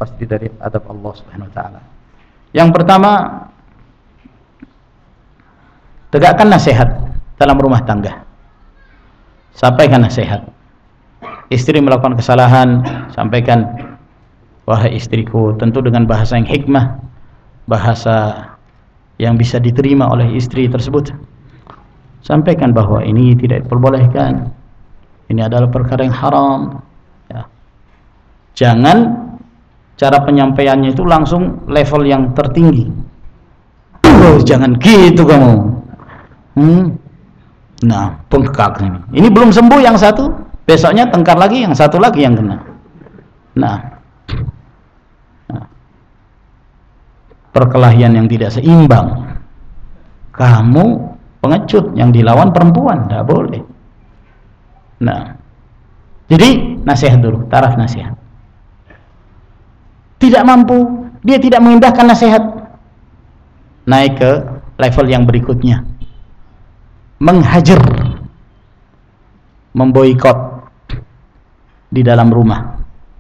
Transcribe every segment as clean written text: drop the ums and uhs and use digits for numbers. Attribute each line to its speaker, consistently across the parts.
Speaker 1: pasti dari adab Allah Subhanahu wa taala. Yang pertama, tegakkan nasihat dalam rumah tangga. Sampaikan nasihat. Istri melakukan kesalahan, sampaikan, wahai istriku, tentu dengan bahasa yang hikmah, bahasa yang bisa diterima oleh istri tersebut. Sampaikan bahwa ini tidak diperbolehkan, ini adalah perkara yang haram ya. Jangan cara penyampaiannya itu langsung level yang tertinggi. Oh, jangan gitu kamu. Nah, bengkak ini belum sembuh yang satu, besoknya tengkar lagi, yang satu lagi yang kena. Nah, perkelahian yang tidak seimbang. Kamu pengecut, yang dilawan perempuan, tidak boleh. Nah, jadi nasihat dulu, taraf nasihat. Tidak mampu, dia tidak mengindahkan nasihat, naik ke level yang berikutnya, menghajar, memboikot di dalam rumah,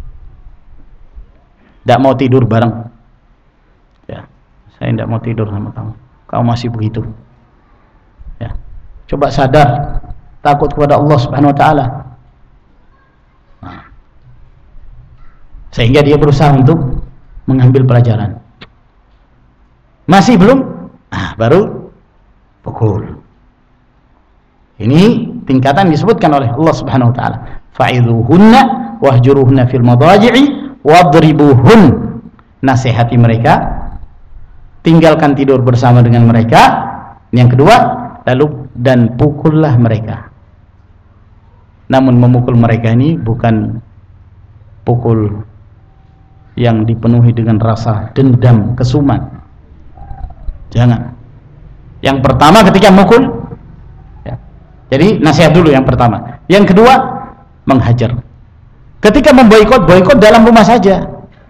Speaker 1: tidak mau tidur bareng. Ya, saya tidak mau tidur sama kamu, kamu masih begitu. Ya, coba sadar, takut kepada Allah Subhanahu wa taala. Nah, sehingga dia berusaha untuk mengambil pelajaran. Masih belum? Baru pukul. Ini tingkatan disebutkan oleh Allah Subhanahu wa taala. Fa'idhuhunna wahjuruhunna fil madaji'i wadribuhun. Nasihati mereka, tinggalkan tidur bersama dengan mereka. Yang kedua, lalu dan pukullah mereka. Namun memukul mereka ini bukan pukul yang dipenuhi dengan rasa dendam, kesuman. Jangan. Yang pertama ketika mukul, ya. Jadi nasihat dulu yang pertama. Yang kedua, menghajar. Ketika memboikot, boikot dalam rumah saja.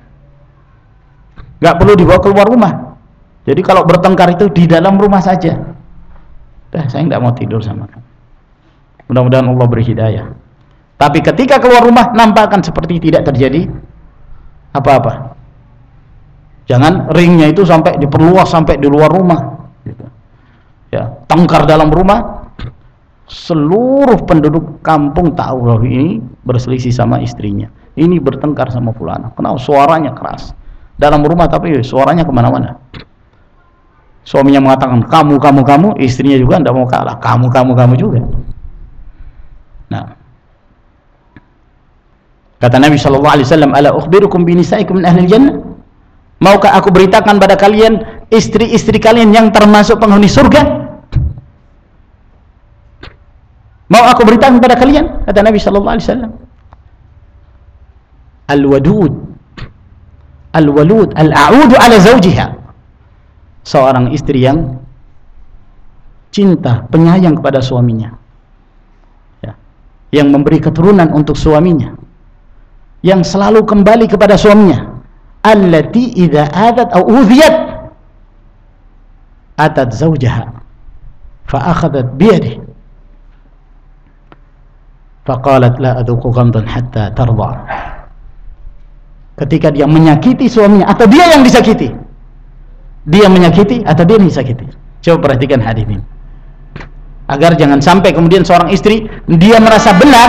Speaker 1: Gak perlu dibawa keluar rumah. Jadi kalau bertengkar itu di dalam rumah saja. Saya tidak mau tidur sama kamu. Mudah-mudahan Allah beri hidayah. Tapi ketika keluar rumah, nampakkan seperti tidak terjadi apa-apa. Jangan ringnya itu sampai diperluas sampai di luar rumah. Ya, tengkar dalam rumah, seluruh penduduk kampung tahu loh ini berselisih sama istrinya. Ini bertengkar sama fulana. Kenapa suaranya keras? Dalam rumah tapi suaranya kemana-mana. Suaminya mengatakan kamu, istrinya juga tidak mau kalah, kamu juga. Nah, kata Nabi SAW, ala ukhbirukum binisaikum min ahlil jannah. Maukah aku beritakan pada kalian istri-istri kalian yang termasuk penghuni surga? Mau aku beritakan pada kalian? Kata Nabi SAW, al-wadud al-a'udu ala zawjiha. Seorang istri yang cinta, penyayang kepada suaminya, ya, yang memberi keturunan untuk suaminya, yang selalu kembali kepada suaminya. Allati idza atat aw udhiyat atat zawjaha fa akhadhat bi yadihi fa qalat la adhuqu ghamdan hatta tarda. Ketika dia menyakiti suaminya atau dia yang disakiti, dia menyakiti atau dia disakiti. Coba perhatikan hadis ini, agar jangan sampai kemudian seorang istri dia merasa benar.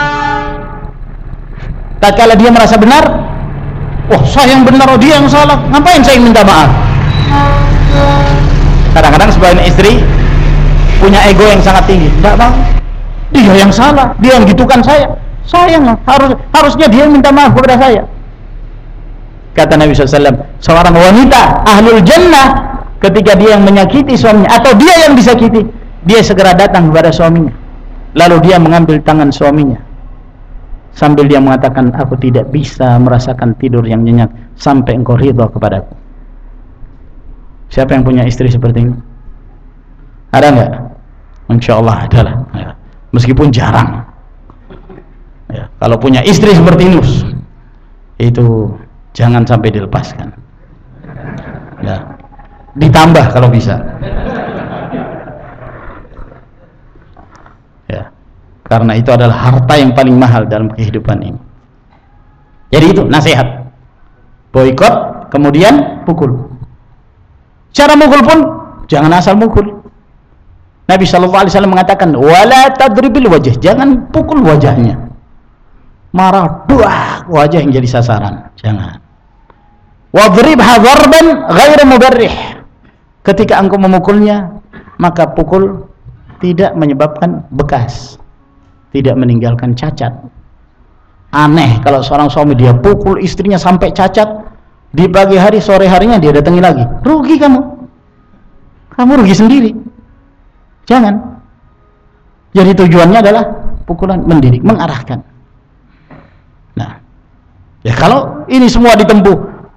Speaker 1: Tatkala dia merasa benar, oh saya yang benar, oh dia yang salah, ngapain saya minta maaf? Kadang-kadang sebagian istri punya ego yang sangat tinggi. Tidak bang, dia yang salah, dia yang gitukan saya yang harusnya dia yang minta maaf kepada saya. Kata Nabi SAW, seorang wanita ahlul jannah, ketika dia yang menyakiti suaminya atau dia yang disakiti, dia segera datang kepada suaminya, lalu dia mengambil tangan suaminya sambil dia mengatakan, aku tidak bisa merasakan tidur yang nyenyak sampai engkau ridha kepadaku. Siapa yang punya istri seperti ini? Ada enggak? Insya Allah adalah ya. Meskipun jarang ya. Kalau punya istri seperti ini, itu jangan sampai dilepaskan ya, ditambah kalau bisa ya, karena itu adalah harta yang paling mahal dalam kehidupan ini. Jadi itu nasihat. boikot, kemudian pukul. Cara mukul pun jangan asal mukul. Nabi SAW mengatakan, wala tadribil wajh, jangan pukul wajahnya. Marah, buah, wajah yang jadi sasaran, jangan. Wadribha dharban ghairu mubarrih. Ketika engkau memukulnya, maka pukul tidak menyebabkan bekas, tidak meninggalkan cacat. Aneh kalau seorang suami dia pukul istrinya sampai cacat, di pagi hari, sore harinya dia datangi lagi. Rugi kamu rugi sendiri. Jangan. Jadi tujuannya adalah pukulan mendidik, mengarahkan. Nah, ya kalau ini semua ditempuh,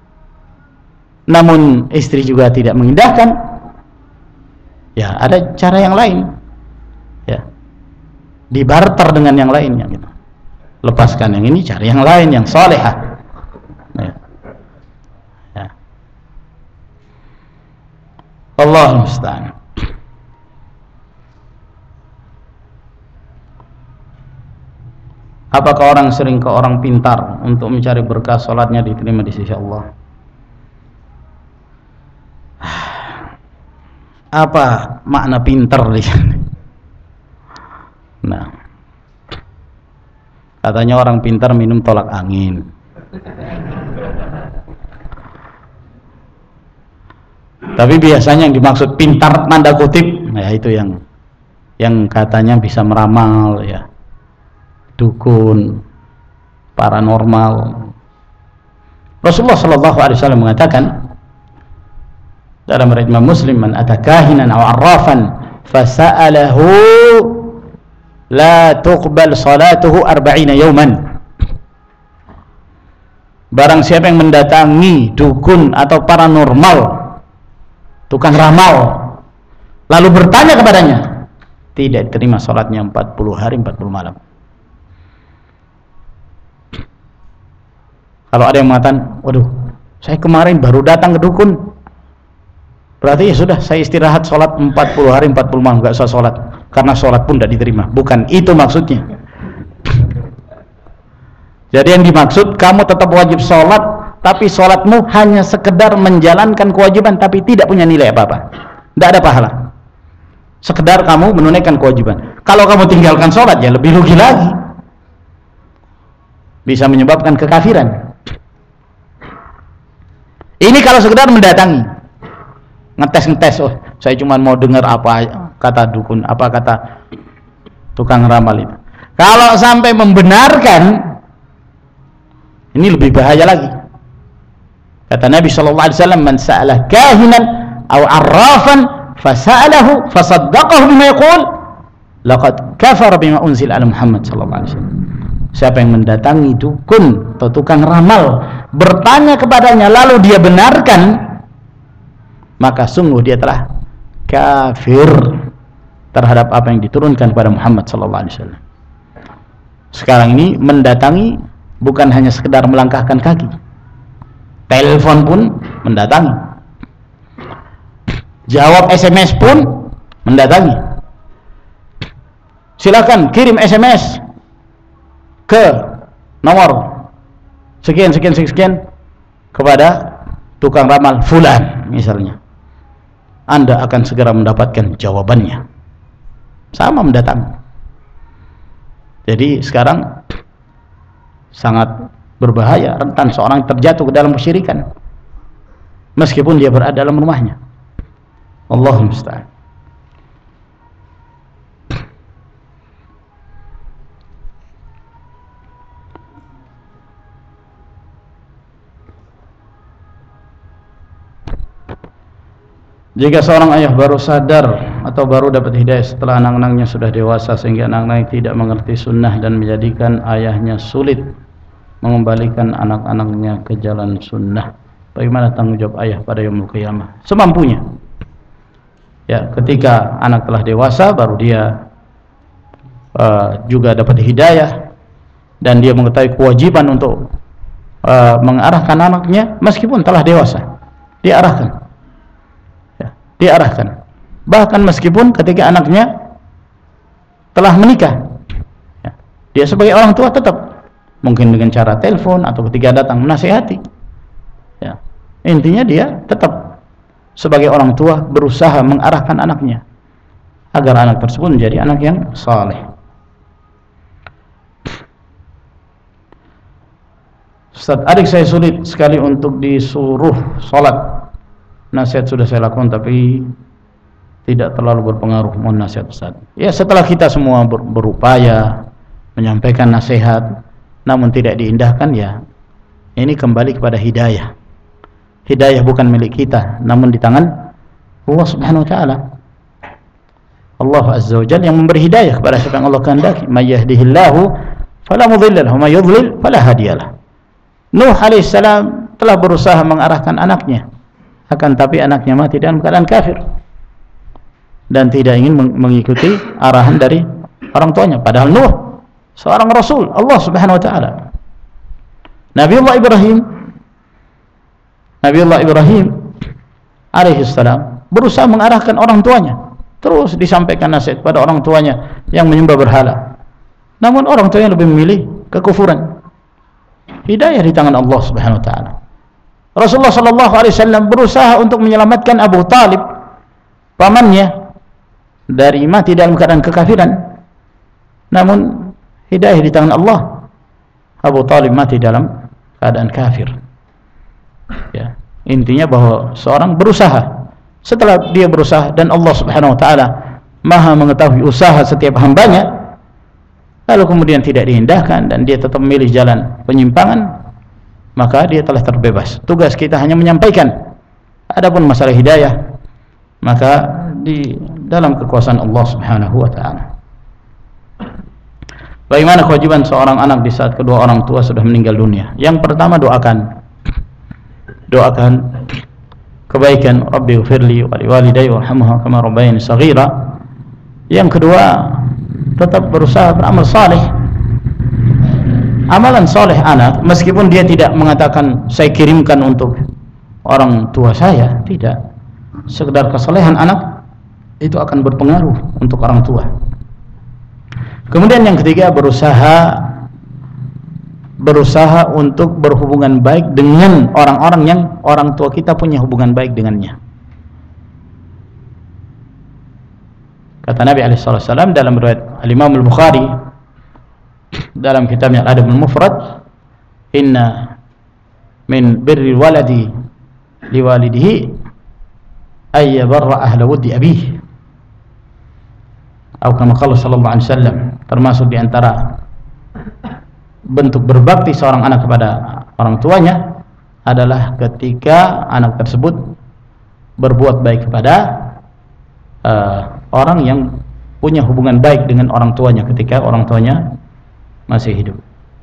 Speaker 1: namun istri juga tidak mengindahkan, ya ada cara yang lain, ya, dibarter dengan yang lainnya gitu. Lepaskan yang ini, cari yang lain yang salehah. Ya. Ya. Allah musta'an. Apakah orang sering ke orang pintar untuk mencari berkah salatnya diterima di sisi Allah? Apa makna pintar di sini? Nah, katanya orang pintar minum tolak angin. Tapi biasanya yang dimaksud pintar tanda kutip, ya itu yang katanya bisa meramal, ya, dukun, paranormal. Rasulullah SAW mengatakan dalam riwayat Imam Muslim, man atakahinan aw arrafan fasa'alahu la tuqbal salatuhu 40 yawman. Barang siapa yang mendatangi dukun atau paranormal, tukang ramal, lalu bertanya kepadanya, tidak diterima salatnya 40 hari 40 malam. Kalau ada yang mengatakan, waduh, saya kemarin baru datang ke dukun, berarti ya sudah, saya istirahat sholat 40 hari 40 malam, gak usah sholat, karena sholat pun tidak diterima. Bukan itu maksudnya. Jadi yang dimaksud, kamu tetap wajib sholat, tapi sholatmu hanya sekedar menjalankan kewajiban, tapi tidak punya nilai apa-apa, tidak ada pahala, sekedar kamu menunaikan kewajiban. Kalau kamu tinggalkan sholat, ya lebih rugi lagi, bisa menyebabkan kekafiran. Ini kalau sekedar mendatangi, ngetes, oh saya cuma mau dengar apa kata dukun, apa kata tukang ramal itu. Kalau sampai membenarkan, ini lebih bahaya lagi. Kata Nabi SAW, man sa'ala kahinan aw arrafan fasa'alahu fasaddaqahu bima yaqul laqad kafara bima unzila ala Muhammad SAW. Siapa yang mendatangi dukun atau tukang ramal, bertanya kepadanya lalu dia benarkan, maka sungguh dia telah kafir terhadap apa yang diturunkan kepada Muhammad SAW. Sekarang ini mendatangi bukan hanya sekedar melangkahkan kaki, telepon pun mendatangi, jawab SMS pun mendatangi. Silakan kirim SMS ke nomor sekian kepada tukang ramal fulan misalnya, Anda akan segera mendapatkan jawabannya. Sama mendatangi. Jadi sekarang sangat berbahaya, rentan seorang terjatuh ke dalam kesyirikan meskipun dia berada dalam rumahnya. Allahumma musta'an. Jika seorang ayah baru sadar atau baru dapat hidayah setelah anak-anaknya sudah dewasa, sehingga anak-anaknya tidak mengerti sunnah dan menjadikan ayahnya sulit mengembalikan anak-anaknya ke jalan sunnah, bagaimana tanggung jawab ayah pada yaumul qiyamah? Semampunya. Ya, ketika anak telah dewasa, baru dia juga dapat hidayah dan dia mengetahui kewajiban untuk mengarahkan anaknya, meskipun telah dewasa, diarahkan. Bahkan meskipun ketika anaknya telah menikah, ya, dia sebagai orang tua tetap mungkin dengan cara telepon atau ketika datang menasihati. Intinya dia tetap sebagai orang tua berusaha mengarahkan anaknya agar anak tersebut menjadi anak yang saleh. Ustaz, adik saya sulit sekali untuk disuruh sholat. Nasihat sudah saya lakukan tapi tidak terlalu berpengaruh. Mohon nasihat Ustaz. Ya, setelah kita semua berupaya menyampaikan nasihat namun tidak diindahkan, ya ini kembali kepada hidayah. Hidayah bukan milik kita namun di tangan Allah Subhanahu wa taala. Allah Azza wa Jalla yang memberi hidayah kepada siapa yang Allah kehendaki. May yahdihillahu fala mudilla lahu wa may yudlil fala hadiyalah. Nuh alaihissalam telah berusaha mengarahkan anaknya, akan tapi anaknya mati dalam keadaan kafir dan tidak ingin mengikuti arahan dari orang tuanya. Padahal Nuh seorang rasul Allah Subhanahu wa taala. Nabiullah Ibrahim alaihissalam berusaha mengarahkan orang tuanya, terus disampaikan nasihat pada orang tuanya yang menyembah berhala. Namun orang tuanya lebih memilih kekufuran. Hidayah di tangan Allah Subhanahu wa taala. Rasulullah sallallahu alaihi wasallam berusaha untuk menyelamatkan Abu Talib, pamannya, dari mati dalam keadaan kekafiran. Namun hidayah di tangan Allah. Abu Talib mati dalam keadaan kafir. Ya, intinya bahwa seorang berusaha. Setelah dia berusaha dan Allah Subhanahu wa taala Maha mengetahui usaha setiap hambanya, lalu kemudian tidak diindahkan dan dia tetap memilih jalan penyimpangan, maka dia telah terbebas. Tugas kita hanya menyampaikan. Adapun masalah hidayah, maka di dalam kekuasaan Allah Subhanahu wa taala. Bagaimana kewajiban seorang anak di saat kedua orang tua sudah meninggal dunia? Yang pertama, doakan kebaikan. Rabbi ighfirli wa liwalidayya warhamhuma kama rabbayani shaghira. Yang kedua, tetap berusaha beramal saleh. Amalan saleh anak, meskipun dia tidak mengatakan saya kirimkan untuk orang tua saya, tidak. Sekedar kesalehan anak itu akan berpengaruh untuk orang tua. Kemudian yang ketiga, berusaha untuk berhubungan baik dengan orang-orang yang orang tua kita punya hubungan baik dengannya. Kata Nabi SAW dalam riwayat Al-Imam Al-Bukhari dalam kitabnya Al-Adab Al-Mufrad, inna min birri waladi liwalidihi ay yabarra ahla wuddi abih, atau kama qala sallallahu alaihi wasallam. Termasuk di antara bentuk berbakti seorang anak kepada orang tuanya adalah ketika anak tersebut berbuat baik kepada orang yang punya hubungan baik dengan orang tuanya ketika orang tuanya masih hidup.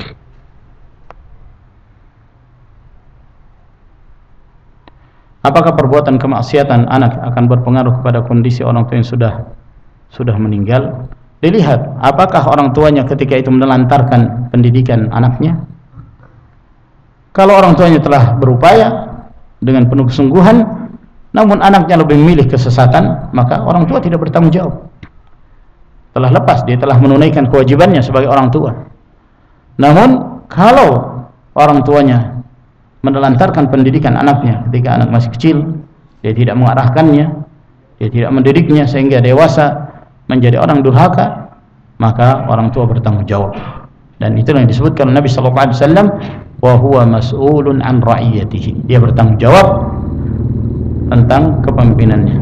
Speaker 1: Apakah perbuatan kemaksiatan anak akan berpengaruh kepada kondisi orang tua yang sudah meninggal? Dilihat apakah orang tuanya ketika itu menelantarkan pendidikan anaknya. Kalau orang tuanya telah berupaya dengan penuh kesungguhan, namun anaknya lebih memilih kesesatan, maka orang tua tidak bertanggung jawab. Telah lepas, dia telah menunaikan kewajibannya sebagai orang tua. Namun kalau orang tuanya menelantarkan pendidikan anaknya ketika anak masih kecil, dia tidak mengarahkannya, dia tidak mendidiknya sehingga dewasa menjadi orang durhaka, maka orang tua bertanggung jawab. Dan itu yang disebutkan Nabi sallallahu alaihi wasallam, wa huwa mas'ulun an ra'iyatihi. Dia bertanggung jawab tentang kepemimpinannya.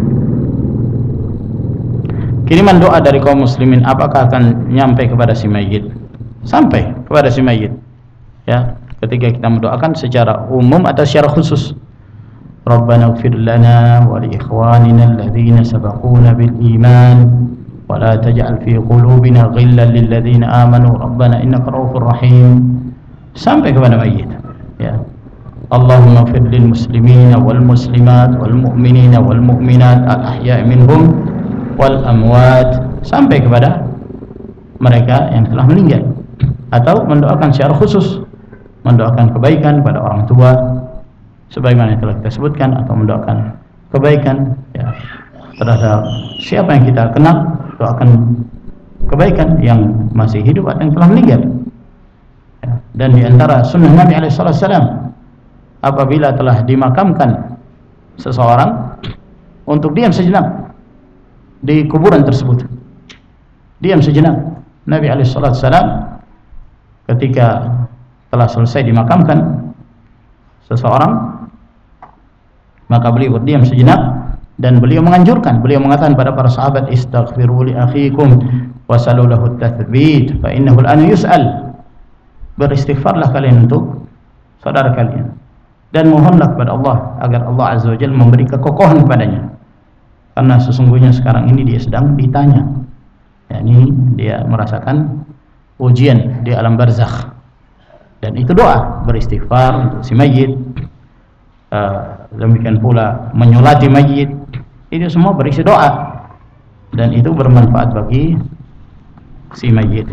Speaker 1: Kiriman doa dari kaum muslimin apakah akan nyampai kepada si mayit? Sampai kepada si mayit. Ya, ketika kita mendoakan secara umum atau secara khusus. Rabbana ighfir lana wa li ikhwanina alladhina sabaquna bil iman wa la taj'al fi qulubina ghillan lil ladzina amanu rabbana innaka ra'ufur rahim. Sampai kepada mayit. Ya. Allahumma ighfir lil muslimina wal muslimat wal mu'minina wal mu'minat al ahya'i minhum wal amwat, sampai kepada mereka yang telah meninggal. Atau mendoakan secara khusus, mendoakan kebaikan pada orang tua sebagaimana yang telah kita sebutkan, atau mendoakan kebaikan ya terhadap siapa yang kita kenal, doakan kebaikan yang masih hidup atau yang telah meninggal ya. Dan di antara sunnah Nabi SAW apabila telah dimakamkan seseorang untuk diam sejenak di kuburan tersebut. Diam sejenak. Nabi alaihissalam ketika telah selesai dimakamkan seseorang, maka beliau berdiam sejenak dan beliau menganjurkan, beliau mengatakan pada para sahabat, istaghfiru li akhikum wasalu lahu at-tathbit fa innahu al-an yus'al. Beristighfarlah kalian untuk saudara kalian dan mohonlah kepada Allah agar Allah azza wajalla memberi kekokohan kepadanya, karena sesungguhnya sekarang ini dia sedang ditanya, yakni dia merasakan ujian di alam barzakh. Dan itu doa beristighfar untuk si mayit, demikian pula menyolati mayit, itu semua berisi doa dan itu bermanfaat bagi si mayit.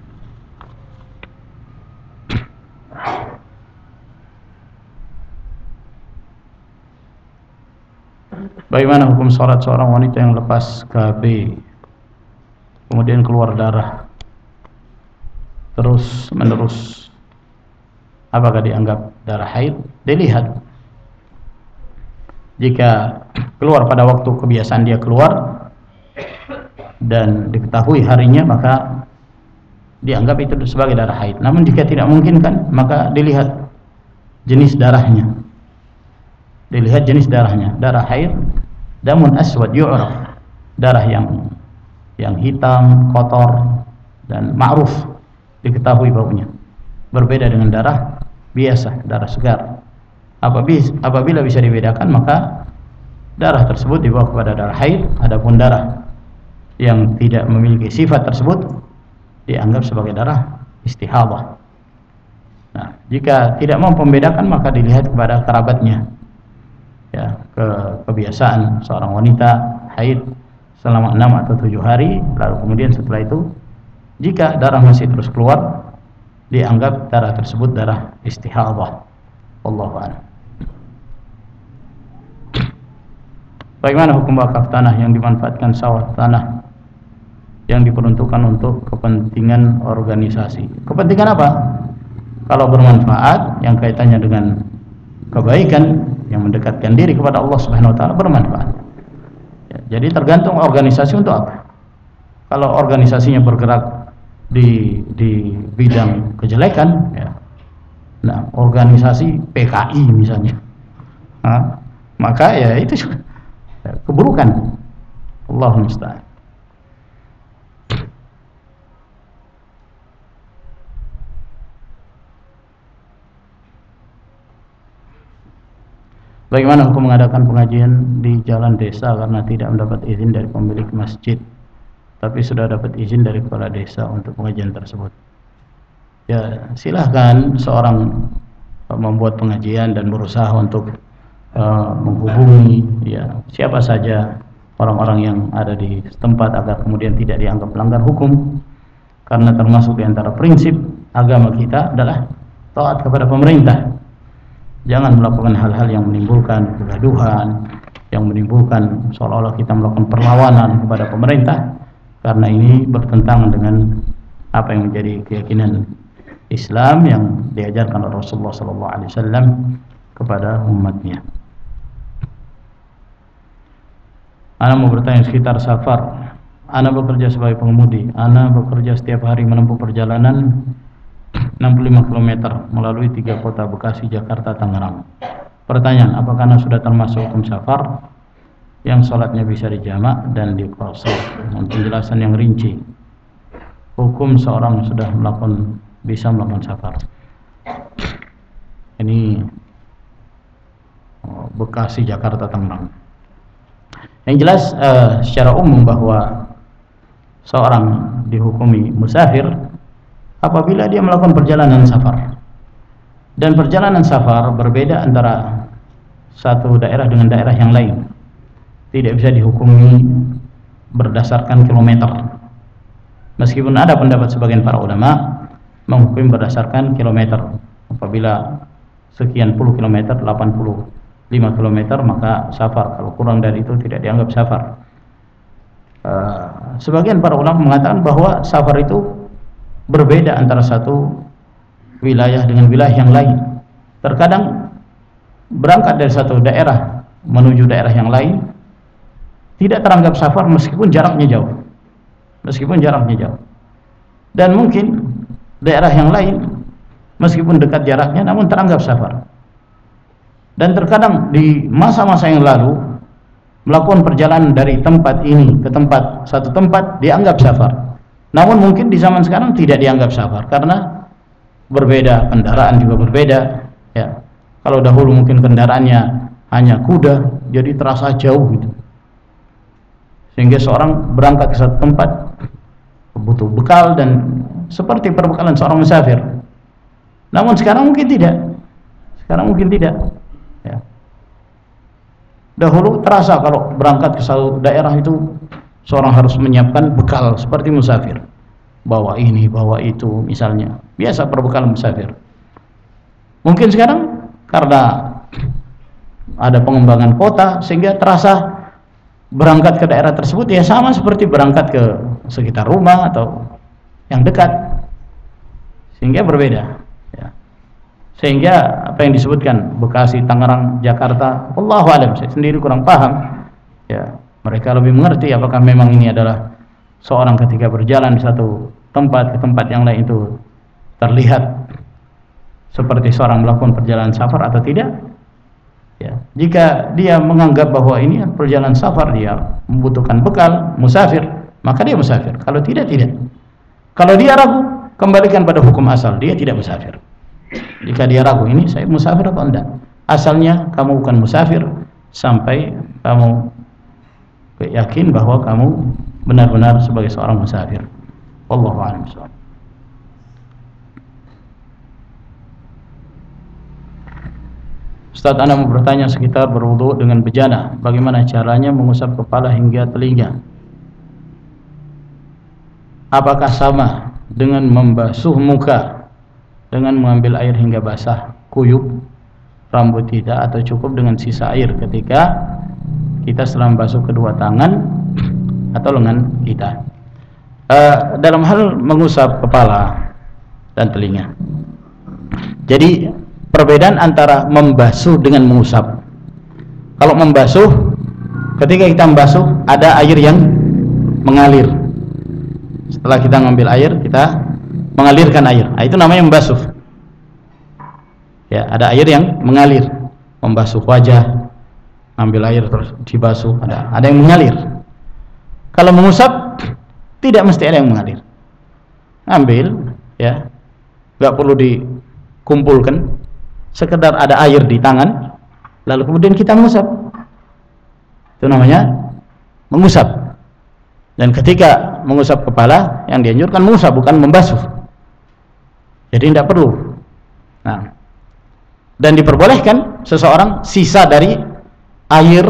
Speaker 1: Bagaimana hukum sholat seorang wanita yang lepas KB kemudian keluar darah terus menerus? Apakah dianggap darah haid? Dilihat. Jika keluar pada waktu kebiasaan dia keluar dan diketahui harinya, maka dianggap itu sebagai darah haid. Namun jika tidak memungkinkan, maka dilihat jenis darahnya. Dilihat jenis darahnya. Darah haid, damun aswad yu'raf. Darah yang hitam, kotor dan ma'ruf, diketahui baunya. Berbeda dengan darah biasa, darah segar. Apabila bisa dibedakan, maka darah tersebut dibawa kepada darah haid. Adapun darah yang tidak memiliki sifat tersebut dianggap sebagai darah istihadah. Nah, jika tidak mau membedakan, maka dilihat kepada kerabatnya. Ya, kebiasaan seorang wanita haid selama 6 atau 7 hari, lalu kemudian setelah itu jika darah masih terus keluar, dianggap darah tersebut darah istihadah. Wallahu a'lam. Bagaimana hukum wakaf tanah yang dimanfaatkan sawah tanah yang diperuntukkan untuk kepentingan organisasi? Kepentingan apa? Kalau bermanfaat, yang kaitannya dengan kebaikan yang mendekatkan diri kepada Allah Subhanahu wa taala, bermanfaat. Ya, jadi tergantung organisasi untuk apa. Kalau organisasinya bergerak di bidang kejelekan, ya, nah, organisasi PKI misalnya, maka ya itu keburukan. Allahumma musta'an. Bagaimana hukum mengadakan pengajian di jalan desa karena tidak mendapat izin dari pemilik masjid, tapi sudah dapat izin dari kepala desa untuk pengajian tersebut? Ya, silahkan seorang membuat pengajian dan berusaha untuk menghubungi ya siapa saja orang-orang yang ada di setempat agar kemudian tidak dianggap melanggar hukum, karena termasuk di antara prinsip agama kita adalah taat kepada pemerintah. Jangan melakukan hal-hal yang menimbulkan kegaduhan, yang menimbulkan seolah-olah kita melakukan perlawanan kepada pemerintah, karena ini bertentangan dengan apa yang menjadi keyakinan Islam yang diajarkan oleh Rasulullah SAW kepada umatnya. Ana mau bertanya sekitar safar. Ana bekerja sebagai pengemudi. Ana bekerja setiap hari menempuh perjalanan 65 km melalui 3 kota, Bekasi, Jakarta, Tangerang. Pertanyaan, apakah Ana sudah termasuk hukum safar yang sholatnya bisa dijamak dan diqashar? Penjelasan yang rinci. Hukum seorang sudah bisa melakukan safar. Ini Bekasi, Jakarta, Tangerang. Yang jelas secara umum bahwa seorang dihukumi musafir apabila dia melakukan perjalanan safar. Dan perjalanan safar berbeda antara satu daerah dengan daerah yang lain. Tidak bisa dihukumi berdasarkan kilometer. Meskipun ada pendapat sebagian para ulama menghukumi berdasarkan kilometer. Apabila sekian puluh kilometer, 85 kilometer, maka safar. Kalau kurang dari itu tidak dianggap safar. Sebagian para ulama mengatakan bahwa safar itu berbeda antara satu wilayah dengan wilayah yang lain. Terkadang berangkat dari satu daerah menuju daerah yang lain tidak teranggap safar meskipun jaraknya jauh. Meskipun jaraknya jauh. Dan mungkin daerah yang lain meskipun dekat jaraknya namun teranggap safar. Dan terkadang di masa-masa yang lalu melakukan perjalanan dari tempat ini ke tempat satu tempat dianggap safar. Namun mungkin di zaman sekarang tidak dianggap safar karena berbeda, kendaraan juga berbeda, ya. Kalau dahulu mungkin kendaraannya hanya kuda, jadi terasa jauh gitu. Sehingga seorang berangkat ke satu tempat butuh bekal dan seperti perbekalan seorang musafir. Namun sekarang mungkin tidak. Sekarang mungkin tidak. Ya. Dahulu terasa kalau berangkat ke satu daerah itu seorang harus menyiapkan bekal seperti musafir. Bawa ini, bawa itu misalnya. Biasa perbekalan musafir. Mungkin sekarang karena ada pengembangan kota sehingga terasa berangkat ke daerah tersebut ya sama seperti berangkat ke sekitar rumah atau yang dekat, sehingga berbeda, ya. Sehingga apa yang disebutkan Bekasi, Tangerang, Jakarta, wallahu alam, saya sendiri kurang paham, ya. Mereka lebih mengerti apakah memang ini adalah seorang ketika berjalan di satu tempat ke tempat yang lain itu terlihat seperti seorang melakukan perjalanan safar atau tidak. Ya, jika dia menganggap bahwa ini perjalanan safar, dia membutuhkan bekal, musafir, maka dia musafir. Kalau tidak, tidak. Kalau dia ragu, kembalikan pada hukum asal, dia tidak musafir. Jika dia ragu, ini saya musafir atau enggak, asalnya kamu bukan musafir sampai kamu yakin bahwa kamu benar-benar sebagai seorang musafir. Wallahu a'lam bishawab. Ustaz, Anda mau bertanya sekitar berwudu dengan bejana, bagaimana caranya mengusap kepala hingga telinga? Apakah sama dengan membasuh muka dengan mengambil air hingga basah kuyup rambut tidak, atau cukup dengan sisa air ketika kita setelah membasuh kedua tangan atau lengan kita? Dalam hal mengusap kepala dan telinga, jadi perbedaan antara membasuh dengan mengusap. Kalau membasuh, ketika kita membasuh ada air yang mengalir. Setelah kita ngambil air, kita mengalirkan air. Nah, itu namanya membasuh. Ya, ada air yang mengalir. Membasuh wajah, ngambil air terus dibasuh, ada yang mengalir. Kalau mengusap tidak mesti ada yang mengalir. Ambil, ya. Enggak perlu dikumpulkan. Sekedar ada air di tangan, lalu kemudian kita mengusap. Itu namanya mengusap. Dan ketika mengusap kepala, yang dianjurkan mengusap, bukan membasuh. Jadi tidak perlu. Nah, dan diperbolehkan seseorang sisa dari air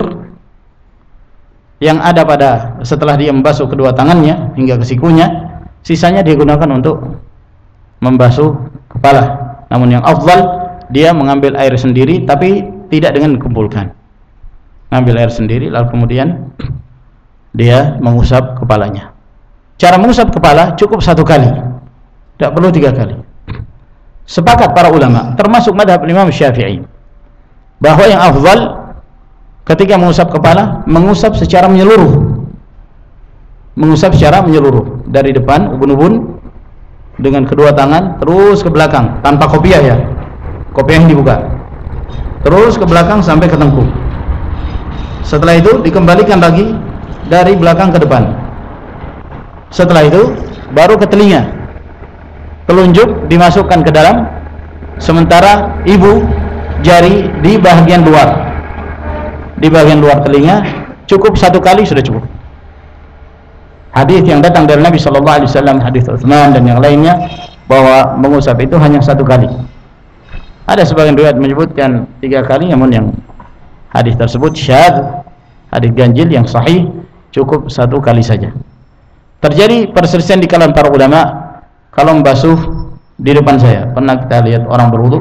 Speaker 1: yang ada pada setelah dia membasuh kedua tangannya hingga ke sikunya, sisanya digunakan untuk membasuh kepala. Namun yang afdal, dia mengambil air sendiri tapi tidak dengan dikumpulkan. Ngambil air sendiri lalu kemudian dia mengusap kepalanya. Cara mengusap kepala cukup satu kali, tidak perlu 3 kali. Sepakat para ulama termasuk madhab Imam Syafi'i bahwa yang afdal ketika mengusap kepala, mengusap secara menyeluruh. Mengusap secara menyeluruh dari depan ubun-ubun dengan kedua tangan terus ke belakang tanpa kopiah, ya. Kopiah yang dibuka terus ke belakang sampai ke tengkuk. Setelah itu dikembalikan lagi dari belakang ke depan. Setelah itu baru ke telinga, telunjuk dimasukkan ke dalam, sementara ibu jari di bagian luar. Di bagian luar telinga cukup 1 kali sudah cukup. Hadis yang datang dari Nabi SAW, hadis Utsman dan yang lainnya, bahwa mengusap itu hanya 1 kali. Ada sebagian riwayat menyebutkan 3 kali, namun yang hadis tersebut syadz, hadis ganjil. Yang sahih cukup 1 kali saja. Terjadi perselisihan di kalangan para ulama kalau membasuh di depan saya. Pernah kita lihat orang berwudu,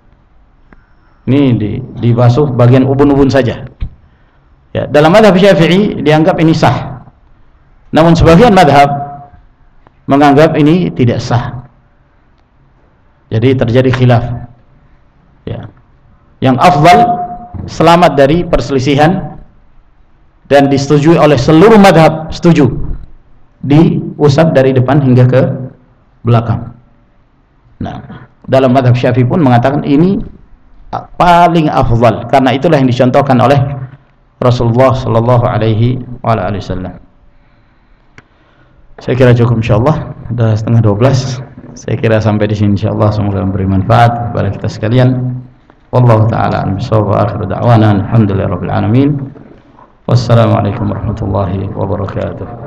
Speaker 1: ini dibasuh bagian ubun-ubun saja. Ya, dalam madhab Syafi'i dianggap ini sah. Namun sebagian madhab menganggap ini tidak sah. Jadi terjadi khilaf. Ya. Yang afdal, selamat dari perselisihan dan disetujui oleh seluruh madhab, setuju diusap dari depan hingga ke belakang. Nah, dalam madhab Syafi'i pun mengatakan ini paling afdal, karena itulah yang dicontohkan oleh Rasulullah sallallahu alaihi wasallam. Saya kira cukup insyaallah, sudah 11:30. Saya kira sampai di sini insyaallah, semoga memberi manfaat kepada kita sekalian. Wallahu taala a'lam bishawab, wa akhiru da'wana alhamdulillahirabbil alamin. Wassalamualaikum warahmatullahi wabarakatuh.